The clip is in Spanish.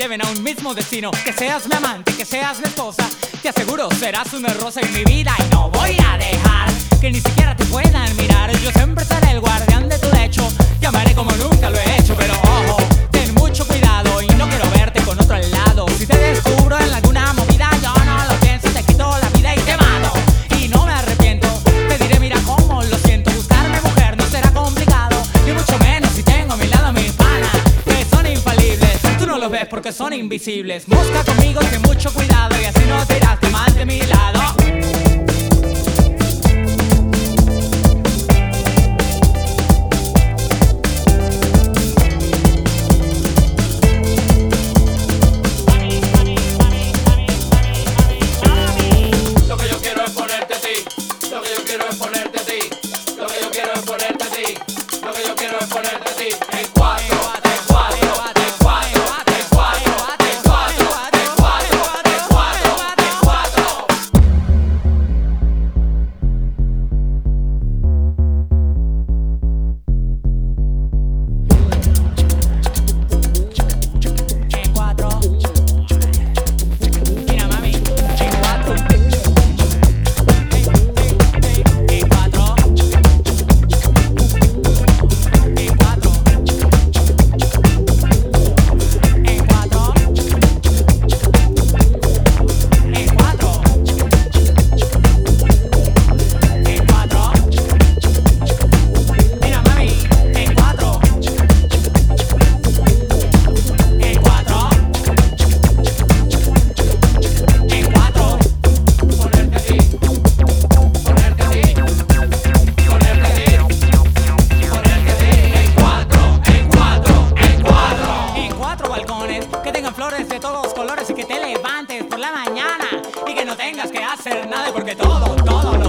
lleven a un mismo destino. Que seas mi amante, que seas mi esposa, te aseguro serás una rosa en mi vida. Y no voy a dejar que ni siquiera te puedan mirar. Yo siempre seré el guardián de tu lecho, te amaré como nunca lo he hecho. Pero ojo, ten mucho cuidado y no quiero verte con otro al lado. Si te descubro en alguna movida, yo no lo pienso, te quito la vida y te mato. Y no me arrepiento, te diré mira cómo lo siento. Buscarme mujer no será complicado, ni mucho menos si tengo a mi lado mis panas, que son infalibles. Tú no los ves porque son invisibles. Busca conmigo, ten mucho cuidado y así no te irás de mal de mi lado. Que tengan flores de todos colores y que te levantes por la mañana y que no tengas que hacer nada porque todo